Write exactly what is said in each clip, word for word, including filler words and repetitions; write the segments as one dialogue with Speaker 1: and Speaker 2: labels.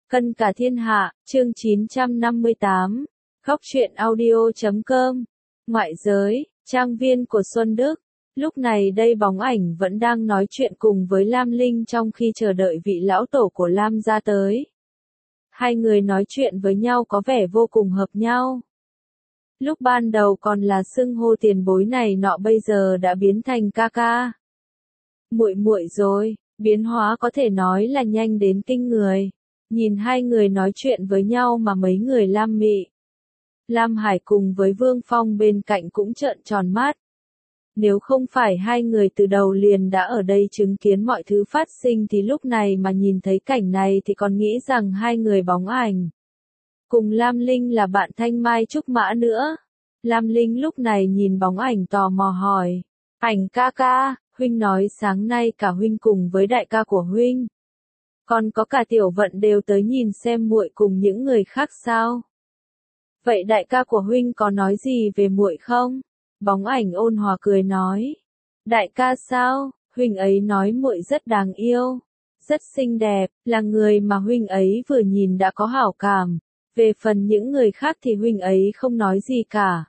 Speaker 1: Cân cả thiên hạ, chương chín trăm năm mươi tám, Góc truyện audio chấm com, ngoại giới, trang viên của Xuân Đức. Lúc này đây bóng ảnh vẫn đang nói chuyện cùng với Lam Linh trong khi chờ đợi vị lão tổ của Lam gia tới. Hai người nói chuyện với nhau có vẻ vô cùng hợp nhau. Lúc ban đầu còn là xưng hô tiền bối này nọ bây giờ đã biến thành ca ca. Muội muội rồi, biến hóa có thể nói là nhanh đến kinh người. Nhìn hai người nói chuyện với nhau mà mấy người Lam Mị, Lam Hải cùng với Vương Phong bên cạnh cũng trợn tròn mắt. Nếu không phải hai người từ đầu liền đã ở đây chứng kiến mọi thứ phát sinh thì lúc này mà nhìn thấy cảnh này thì còn nghĩ rằng hai người bóng ảnh cùng Lam Linh là bạn thanh mai trúc mã nữa. Lam Linh lúc này nhìn bóng ảnh tò mò hỏi, ảnh ca ca, huynh nói sáng nay cả huynh cùng với đại ca của huynh, còn có cả Tiểu Vận đều tới nhìn xem muội cùng những người khác sao? Vậy đại ca của huynh có nói gì về muội không? Bóng ảnh ôn hòa cười nói, đại ca sao? Huynh ấy nói muội rất đáng yêu, rất xinh đẹp, là người mà huynh ấy vừa nhìn đã có hảo cảm. Về phần những người khác thì huynh ấy không nói gì cả.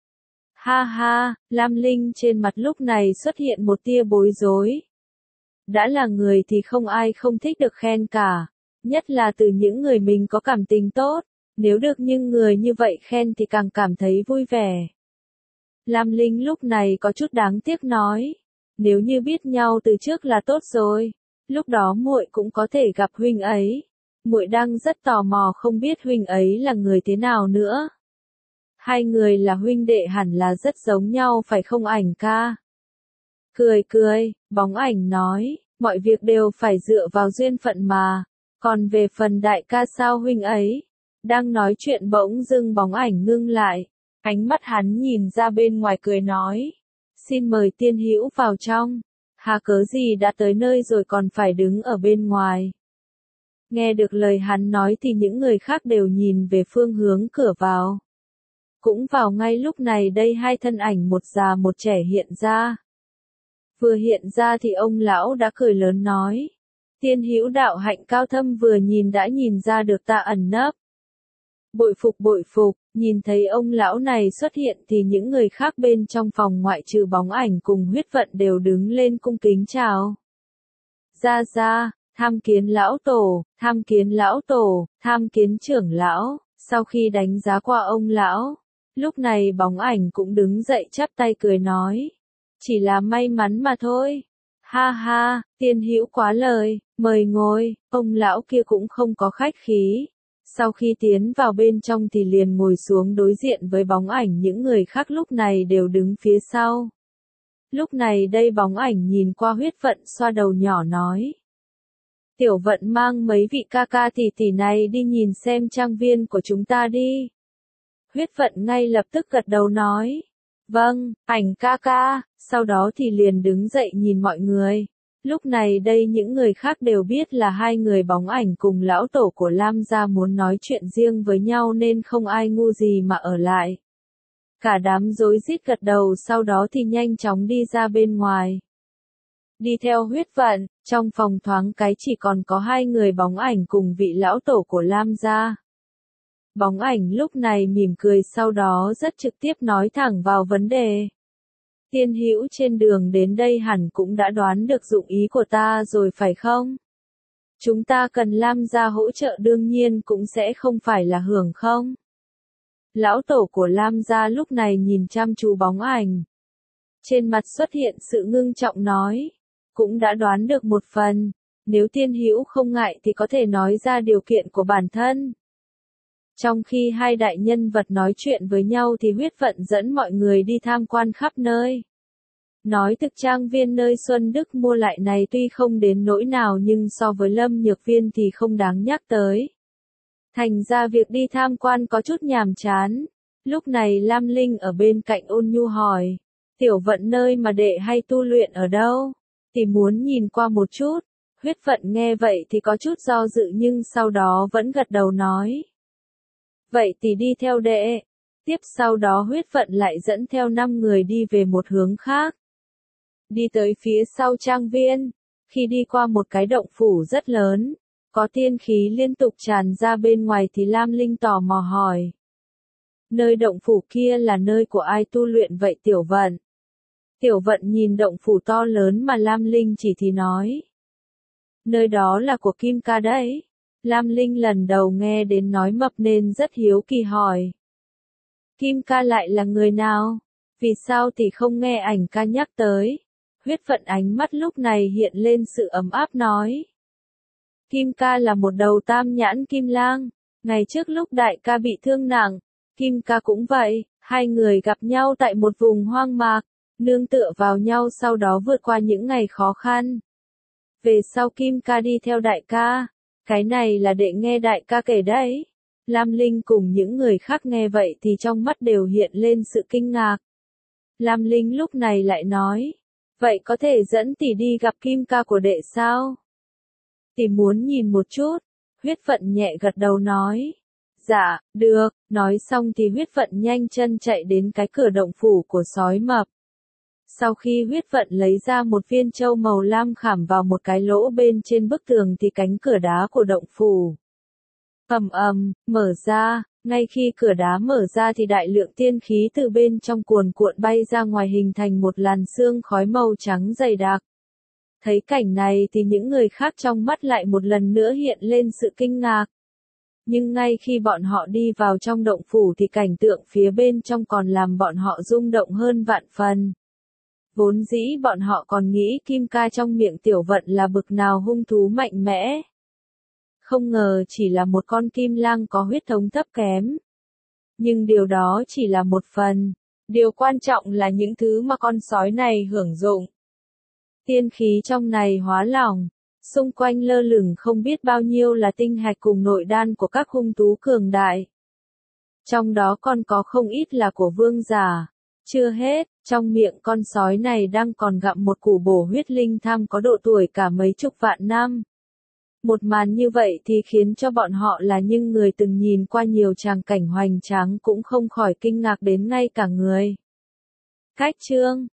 Speaker 1: Ha ha, Lam Linh trên mặt lúc này xuất hiện một tia bối rối. Đã là người thì không ai không thích được khen cả, nhất là từ những người mình có cảm tình tốt, nếu được những người như vậy khen thì càng cảm thấy vui vẻ. Lam Linh lúc này có chút đáng tiếc nói, nếu như biết nhau từ trước là tốt rồi, lúc đó muội cũng có thể gặp huynh ấy. Muội đang rất tò mò không biết huynh ấy là người thế nào nữa. Hai người là huynh đệ hẳn là rất giống nhau phải không ảnh ca? Cười cười, bóng ảnh nói, mọi việc đều phải dựa vào duyên phận mà, còn về phần đại ca sao huynh ấy? Đang nói chuyện bỗng dưng bóng ảnh ngưng lại, ánh mắt hắn nhìn ra bên ngoài cười nói, xin mời tiên hữu vào trong, hà cớ gì đã tới nơi rồi còn phải đứng ở bên ngoài. Nghe được lời hắn nói thì những người khác đều nhìn về phương hướng cửa vào. Cũng vào ngay lúc này đây hai thân ảnh một già một trẻ hiện ra. Vừa hiện ra thì ông lão đã cười lớn nói, tiên hữu đạo hạnh cao thâm vừa nhìn đã nhìn ra được ta ẩn nấp. Bội phục bội phục, nhìn thấy ông lão này xuất hiện thì những người khác bên trong phòng ngoại trừ bóng ảnh cùng huyết vận đều đứng lên cung kính chào. Ra ra, tham kiến lão tổ, tham kiến lão tổ, tham kiến trưởng lão. Sau khi đánh giá qua ông lão, lúc này bóng ảnh cũng đứng dậy chắp tay cười nói, chỉ là may mắn mà thôi. Ha ha, tiên hữu quá lời, mời ngồi. Ông lão kia cũng không có khách khí. Sau khi tiến vào bên trong thì liền ngồi xuống đối diện với bóng ảnh, những người khác lúc này đều đứng phía sau. Lúc này đây bóng ảnh nhìn qua huyết vận xoa đầu nhỏ nói, Tiểu Vận mang mấy vị ca ca tỷ tỷ này đi nhìn xem trang viên của chúng ta đi. Huyết vận ngay lập tức gật đầu nói, vâng, ảnh ca ca, sau đó thì liền đứng dậy nhìn mọi người. Lúc này đây những người khác đều biết là hai người bóng ảnh cùng lão tổ của Lam gia muốn nói chuyện riêng với nhau nên không ai ngu gì mà ở lại. Cả đám rối rít gật đầu sau đó thì nhanh chóng đi ra bên ngoài. Đi theo huyết vận, trong phòng thoáng cái chỉ còn có hai người bóng ảnh cùng vị lão tổ của Lam gia. Bóng ảnh lúc này mỉm cười sau đó rất trực tiếp nói thẳng vào vấn đề. Tiên hữu trên đường đến đây hẳn cũng đã đoán được dụng ý của ta rồi phải không? Chúng ta cần Lam gia hỗ trợ đương nhiên cũng sẽ không phải là hưởng không? Lão tổ của Lam gia lúc này nhìn chăm chú bóng ảnh. Trên mặt xuất hiện sự ngưng trọng nói. Cũng đã đoán được một phần, nếu tiên hữu không ngại thì có thể nói ra điều kiện của bản thân. Trong khi hai đại nhân vật nói chuyện với nhau thì huyết vận dẫn mọi người đi tham quan khắp nơi. Nói thực trang viên nơi Xuân Đức mua lại này tuy không đến nỗi nào nhưng so với Lâm Nhược Viên thì không đáng nhắc tới. Thành ra việc đi tham quan có chút nhàm chán. Lúc này Lam Linh ở bên cạnh ôn nhu hỏi, Tiểu Vận nơi mà đệ hay tu luyện ở đâu? Thì muốn nhìn qua một chút. Huyết vận nghe vậy thì có chút do dự nhưng sau đó vẫn gật đầu nói. Vậy thì đi theo đệ. Tiếp sau đó huyết vận lại dẫn theo năm người đi về một hướng khác. Đi tới phía sau trang viên. Khi đi qua một cái động phủ rất lớn, Có tiên khí liên tục tràn ra bên ngoài thì Lam Linh tò mò hỏi. Nơi động phủ kia là nơi của ai tu luyện vậy Tiểu Vận? Tiểu Vận nhìn động phủ to lớn mà Lam Linh chỉ thì nói. Nơi đó là của Kim Ca đấy. Lam Linh lần đầu nghe đến nói mập nên rất hiếu kỳ hỏi. Kim Ca lại là người nào? Vì sao thì không nghe ảnh ca nhắc tới? Huyết Vận ánh mắt lúc này hiện lên sự ấm áp nói. Kim Ca là một đầu tam nhãn kim lang. Ngày trước lúc đại ca bị thương nặng, Kim Ca cũng vậy, hai người gặp nhau tại một vùng hoang mạc, nương tựa vào nhau sau đó vượt qua những ngày khó khăn. Về sau Kim Ca đi theo đại ca, cái này là đệ nghe đại ca kể đấy. Lam Linh cùng những người khác nghe vậy thì trong mắt đều hiện lên sự kinh ngạc. Lam Linh lúc này lại nói, vậy có thể dẫn tỷ đi gặp Kim Ca của đệ sao? Tỷ muốn nhìn một chút. Huyết Vận nhẹ gật đầu nói. Dạ, được, nói xong thì Huyết Vận nhanh chân chạy đến cái cửa động phủ của sói mập. Sau khi Huyết Vận lấy ra một viên châu màu lam khảm vào một cái lỗ bên trên bức tường thì cánh cửa đá của động phủ ầm ầm mở ra, ngay khi cửa đá mở ra thì đại lượng tiên khí từ bên trong cuồn cuộn bay ra ngoài hình thành một làn sương khói màu trắng dày đặc. Thấy cảnh này thì những người khác trong mắt lại một lần nữa hiện lên sự kinh ngạc. Nhưng ngay khi bọn họ đi vào trong động phủ thì cảnh tượng phía bên trong còn làm bọn họ rung động hơn vạn phần. Vốn dĩ bọn họ còn nghĩ Kim Ca trong miệng Tiểu Vận là bực nào hung thú mạnh mẽ. Không ngờ chỉ là một con kim lang có huyết thống thấp kém. Nhưng điều đó chỉ là một phần. Điều quan trọng là những thứ mà con sói này hưởng dụng. Tiên khí trong này hóa lỏng, xung quanh lơ lửng không biết bao nhiêu là tinh hạch cùng nội đan của các hung thú cường đại. Trong đó còn có không ít là của vương giả. Chưa hết, trong miệng con sói này đang còn gặm một củ bổ huyết linh tham có độ tuổi cả mấy chục vạn năm. Một màn như vậy thì khiến cho bọn họ là những người từng nhìn qua nhiều tràng cảnh hoành tráng cũng không khỏi kinh ngạc đến ngay cả người. Cách chương